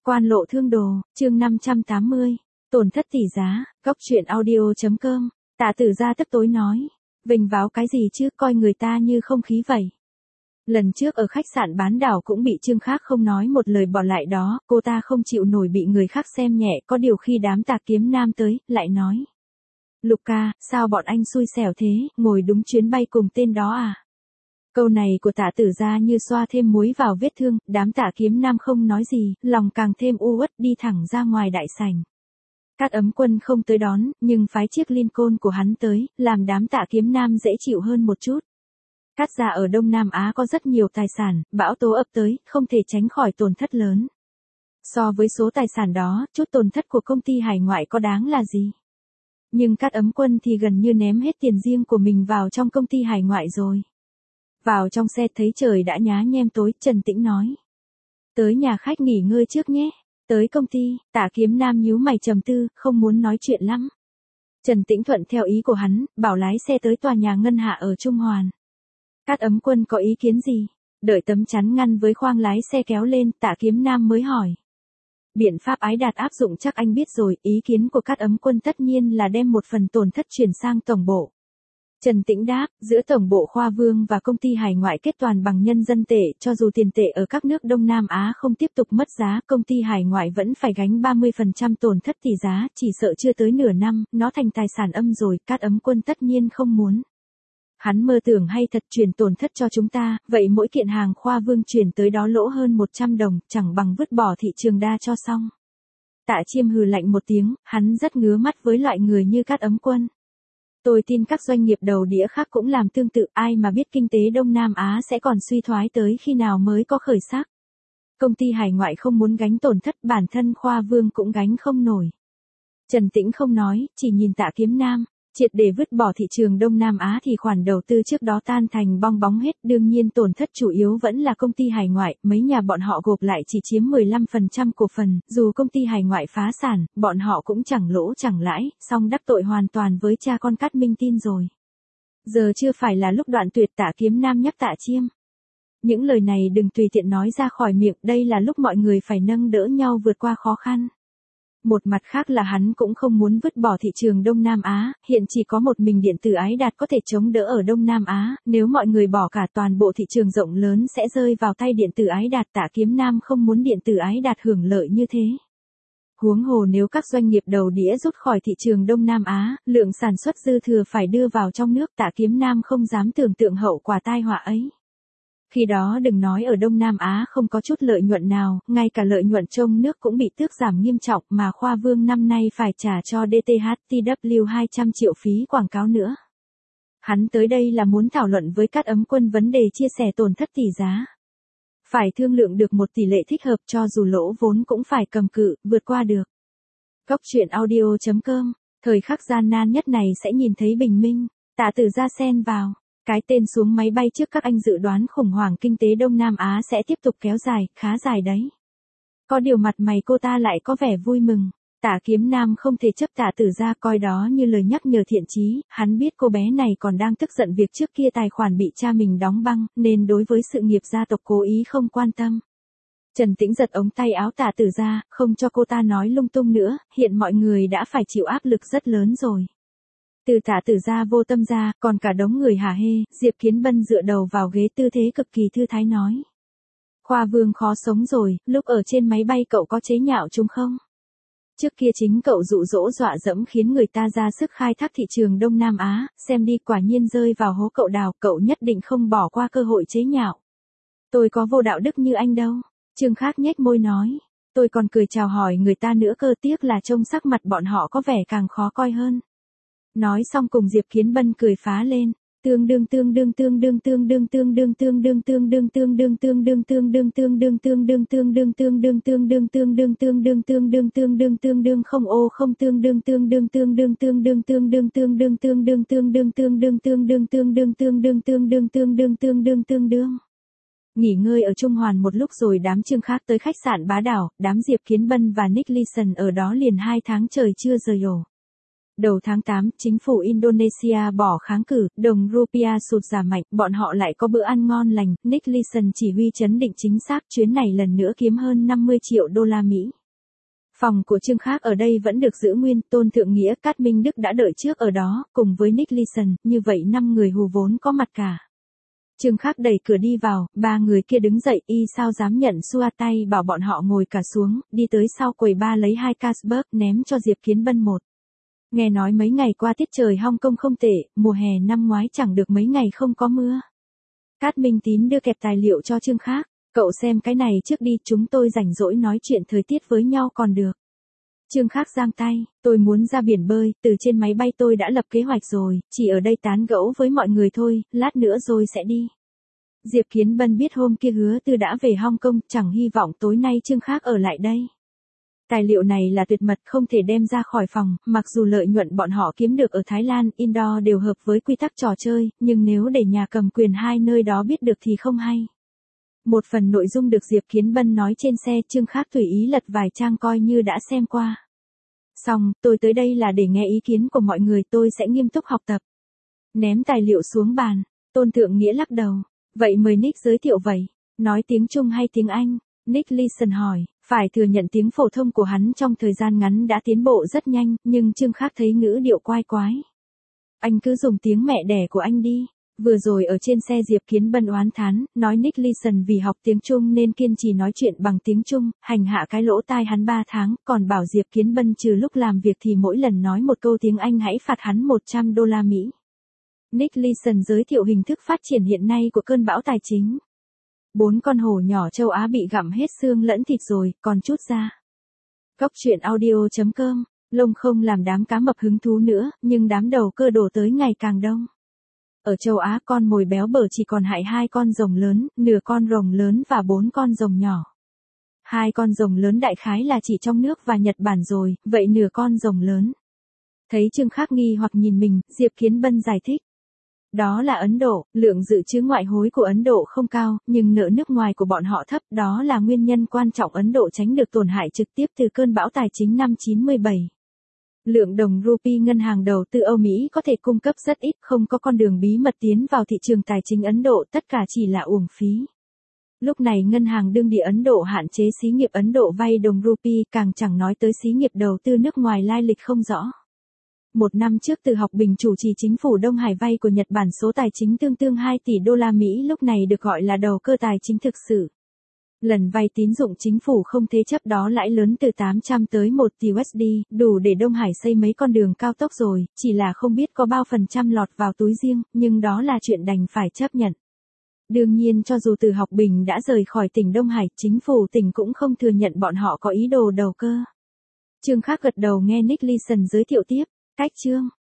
Quan lộ thương đồ, chương 580. Tổn thất tỷ giá, góc truyện audio.com. Tạ Tử Gia tức tối nói. Vênh váo cái gì chứ, coi người ta như không khí vậy. Lần trước ở khách sạn bán đảo cũng bị Trương Khác không nói một lời bỏ lại đó, cô ta không chịu nổi bị người khác xem nhẹ, có điều khi đám Tà Kiếm Nam tới, lại nói. Lục ca, sao bọn anh xui xẻo thế, ngồi đúng chuyến bay cùng tên đó à? Câu này của Tạ Tử Gia như xoa thêm muối vào vết thương, đám Tạ Kiếm Nam không nói gì, lòng càng thêm u uất đi thẳng ra ngoài đại sảnh. Cát Ấm Quân không tới đón, nhưng phái chiếc Lincoln của hắn tới, làm đám Tạ Kiếm Nam dễ chịu hơn một chút. Cát gia ở Đông Nam Á có rất nhiều tài sản, bão tố ập tới, không thể tránh khỏi tổn thất lớn. So với số tài sản đó, chút tổn thất của công ty hải ngoại có đáng là gì? Nhưng Cát Ấm Quân thì gần như ném hết tiền riêng của mình vào trong công ty hải ngoại rồi. Vào trong xe thấy trời đã nhá nhem tối, Trần Tĩnh nói. Tới nhà khách nghỉ ngơi trước nhé. Tới công ty, Tạ Kiếm Nam nhíu mày trầm tư, không muốn nói chuyện lắm. Trần Tĩnh thuận theo ý của hắn, bảo lái xe tới tòa nhà ngân hạ ở Trung Hoàn. Cát Ấm Quân có ý kiến gì? Đợi tấm chắn ngăn với khoang lái xe kéo lên, Tạ Kiếm Nam mới hỏi. Biện pháp ái đạt áp dụng chắc anh biết rồi, ý kiến của Cát Ấm Quân tất nhiên là đem một phần tổn thất chuyển sang tổng bộ. Trần Tĩnh đáp, giữa tổng bộ Khoa Vương và công ty hải ngoại kết toàn bằng nhân dân tệ, cho dù tiền tệ ở các nước Đông Nam Á không tiếp tục mất giá, công ty hải ngoại vẫn phải gánh 30% tổn thất tỷ giá, chỉ sợ chưa tới nửa năm, nó thành tài sản âm rồi, Cát Ấm Quân tất nhiên không muốn. Hắn mơ tưởng hay thật chuyển tổn thất cho chúng ta, vậy mỗi kiện hàng Khoa Vương chuyển tới đó lỗ hơn 100 đồng, chẳng bằng vứt bỏ thị trường đa cho xong. Tạ Chiêm hừ lạnh một tiếng, hắn rất ngứa mắt với loại người như Cát Ấm Quân. Tôi tin các doanh nghiệp đầu đĩa khác cũng làm tương tự, ai mà biết kinh tế Đông Nam Á sẽ còn suy thoái tới khi nào mới có khởi sắc. Công ty hải ngoại không muốn gánh tổn thất, bản thân Khoa Vương cũng gánh không nổi. Trần Tĩnh không nói, chỉ nhìn Tạ Kiếm Nam, triệt để vứt bỏ thị trường Đông Nam Á thì khoản đầu tư trước đó tan thành bong bóng hết, đương nhiên tổn thất chủ yếu vẫn là công ty hải ngoại, mấy nhà bọn họ gộp lại chỉ chiếm 15% cổ phần, dù công ty hải ngoại phá sản, bọn họ cũng chẳng lỗ chẳng lãi, song đắc tội hoàn toàn với cha con Cát Minh Tin rồi. Giờ chưa phải là lúc đoạn tuyệt, Tạ Kiếm Nam nhắc Tạ Chiêm. Những lời này đừng tùy tiện nói ra khỏi miệng, đây là lúc mọi người phải nâng đỡ nhau vượt qua khó khăn. Một mặt khác là hắn cũng không muốn vứt bỏ thị trường Đông Nam Á, hiện chỉ có một mình điện tử ái đạt có thể chống đỡ ở Đông Nam Á, nếu mọi người bỏ cả toàn bộ thị trường rộng lớn sẽ rơi vào tay điện tử ái đạt. Tạ Kiếm Nam không muốn điện tử ái đạt hưởng lợi như thế. Huống hồ nếu các doanh nghiệp đầu đĩa rút khỏi thị trường Đông Nam Á, lượng sản xuất dư thừa phải đưa vào trong nước, Tạ Kiếm Nam không dám tưởng tượng hậu quả tai họa ấy. Khi đó đừng nói ở Đông Nam Á không có chút lợi nhuận nào, ngay cả lợi nhuận trong nước cũng bị tước giảm nghiêm trọng, mà Khoa Vương năm nay phải trả cho DTHTW 200 triệu phí quảng cáo nữa. Hắn tới đây là muốn thảo luận với Cát Ấm Quân vấn đề chia sẻ tổn thất tỷ giá. Phải thương lượng được một tỷ lệ thích hợp, cho dù lỗ vốn cũng phải cầm cự, vượt qua được. Góc truyện audio.com, thời khắc gian nan nhất này sẽ nhìn thấy bình minh. Tạ Tử Gia xen vào. Cái tên xuống máy bay trước các anh dự đoán khủng hoảng kinh tế Đông Nam Á sẽ tiếp tục kéo dài, khá dài đấy. Có điều mặt mày cô ta lại có vẻ vui mừng. Tạ Kiếm Nam không thể chấp Tạ Tử Gia coi đó như lời nhắc nhở thiện chí, hắn biết cô bé này còn đang tức giận việc trước kia tài khoản bị cha mình đóng băng, nên đối với sự nghiệp gia tộc cố ý không quan tâm. Trần Tĩnh giật ống tay áo Tạ Tử Gia, không cho cô ta nói lung tung nữa, hiện mọi người đã phải chịu áp lực rất lớn rồi. Từ Tạ Tử Gia vô tâm ra, còn cả đống người hả hê, Diệp Kiến Bân dựa đầu vào ghế tư thế cực kỳ thư thái nói. Khoa Vương khó sống rồi, lúc ở trên máy bay cậu có chế nhạo chúng không? Trước kia chính cậu dụ dỗ dọa dẫm khiến người ta ra sức khai thác thị trường Đông Nam Á, xem đi quả nhiên rơi vào hố cậu đào, cậu nhất định không bỏ qua cơ hội chế nhạo. Tôi có vô đạo đức như anh đâu, Trương Khác nhếch môi nói. Tôi còn cười chào hỏi người ta nữa cơ, tiếc là trông sắc mặt bọn họ có vẻ càng khó coi hơn. Nói xong cùng Diệp Kiến Bân cười phá lên. Tương đương không ô không tương đương Nghỉ ngơi ở Trung Hoàn một lúc rồi đám Trương Khác tới khách sạn Bá Đảo, đám Diệp Kiến Bân và Nick Leeson ở đó liền 2 tháng trời chưa rời ổ. Đầu tháng 8, chính phủ Indonesia bỏ kháng cử, đồng rupiah sụt giảm mạnh, bọn họ lại có bữa ăn ngon lành, Nick Leeson chỉ huy chấn định chính xác, chuyến này lần nữa kiếm hơn 50 triệu đô la Mỹ. Phòng của Trương Khác ở đây vẫn được giữ nguyên, Tôn Thượng Nghĩa, Cát Minh Đức đã đợi trước ở đó, cùng với Nick Leeson, như vậy 5 người hù vốn có mặt cả. Trương Khác đẩy cửa đi vào, 3 người kia đứng dậy, y sao dám nhận xua tay bảo bọn họ ngồi cả xuống, đi tới sau quầy ba lấy 2 Carlsberg ném cho Diệp Kiến Bân một. Nghe nói mấy ngày qua tiết trời Hong Kong không tệ, mùa hè năm ngoái chẳng được mấy ngày không có mưa. Cát Minh Tín đưa kẹp tài liệu cho Trương Khác, cậu xem cái này trước đi, chúng tôi rảnh rỗi nói chuyện thời tiết với nhau còn được. Trương Khác giang tay, tôi muốn ra biển bơi, từ trên máy bay tôi đã lập kế hoạch rồi, chỉ ở đây tán gẫu với mọi người thôi, lát nữa rồi sẽ đi. Diệp Kiến Bân biết hôm kia Hứa Tư đã về Hong Kong, chẳng hy vọng tối nay Trương Khác ở lại đây. Tài liệu này là tuyệt mật không thể đem ra khỏi phòng, mặc dù lợi nhuận bọn họ kiếm được ở Thái Lan, Indo đều hợp với quy tắc trò chơi, nhưng nếu để nhà cầm quyền hai nơi đó biết được thì không hay. Một phần nội dung được Diệp Kiến Bân nói trên xe, Trương Khác tùy ý lật vài trang coi như đã xem qua. Xong, tôi tới đây là để nghe ý kiến của mọi người, tôi sẽ nghiêm túc học tập. Ném tài liệu xuống bàn, Tôn Thượng Nghĩa lắc đầu. Vậy mời Nick giới thiệu vậy. Nói tiếng Trung hay tiếng Anh? Nick Leeson hỏi. Phải thừa nhận tiếng phổ thông của hắn trong thời gian ngắn đã tiến bộ rất nhanh, nhưng Trương Khác thấy ngữ điệu quái quái. Anh cứ dùng tiếng mẹ đẻ của anh đi. Vừa rồi ở trên xe Diệp Kiến Bân oán thán, nói Nick Leeson vì học tiếng Trung nên kiên trì nói chuyện bằng tiếng Trung, hành hạ cái lỗ tai hắn 3 tháng, còn bảo Diệp Kiến Bân trừ lúc làm việc thì mỗi lần nói một câu tiếng Anh hãy phạt hắn 100 đô la Mỹ. Nick Leeson giới thiệu hình thức phát triển hiện nay của cơn bão tài chính. 4 con hổ nhỏ châu Á bị gặm hết xương lẫn thịt rồi, còn chút da. Góc truyện audio.com, lông không làm đám cá mập hứng thú nữa, nhưng đám đầu cơ đổ tới ngày càng đông. Ở châu Á con mồi béo bở chỉ còn hại 2 con rồng lớn, nửa con rồng lớn và 4 con rồng nhỏ. 2 con rồng lớn đại khái là chỉ trong nước và Nhật Bản rồi, vậy nửa con rồng lớn. Thấy Trương Khác nghi hoặc nhìn mình, Diệp Kiến Bân giải thích. Đó là Ấn Độ, lượng dự trữ ngoại hối của Ấn Độ không cao, nhưng nợ nước ngoài của bọn họ thấp, đó là nguyên nhân quan trọng Ấn Độ tránh được tổn hại trực tiếp từ cơn bão tài chính năm 97. Lượng đồng rupee ngân hàng đầu tư Âu Mỹ có thể cung cấp rất ít, không có con đường bí mật tiến vào thị trường tài chính Ấn Độ, tất cả chỉ là uổng phí. Lúc này ngân hàng đương địa Ấn Độ hạn chế xí nghiệp Ấn Độ vay đồng rupee, càng chẳng nói tới xí nghiệp đầu tư nước ngoài lai lịch không rõ. 1 năm trước Từ Học Bình chủ trì chính phủ Đông Hải vay của Nhật Bản số tài chính tương 2 tỷ đô la Mỹ, lúc này được gọi là đầu cơ tài chính thực sự. Lần vay tín dụng chính phủ không thế chấp đó lãi lớn từ 800 tới 1 tỷ USD, đủ để Đông Hải xây mấy con đường cao tốc rồi, chỉ là không biết có bao phần trăm lọt vào túi riêng, nhưng đó là chuyện đành phải chấp nhận. Đương nhiên cho dù Từ Học Bình đã rời khỏi tỉnh Đông Hải, chính phủ tỉnh cũng không thừa nhận bọn họ có ý đồ đầu cơ. Trương Khác gật đầu nghe Nick Leeson giới thiệu tiếp. Cách chương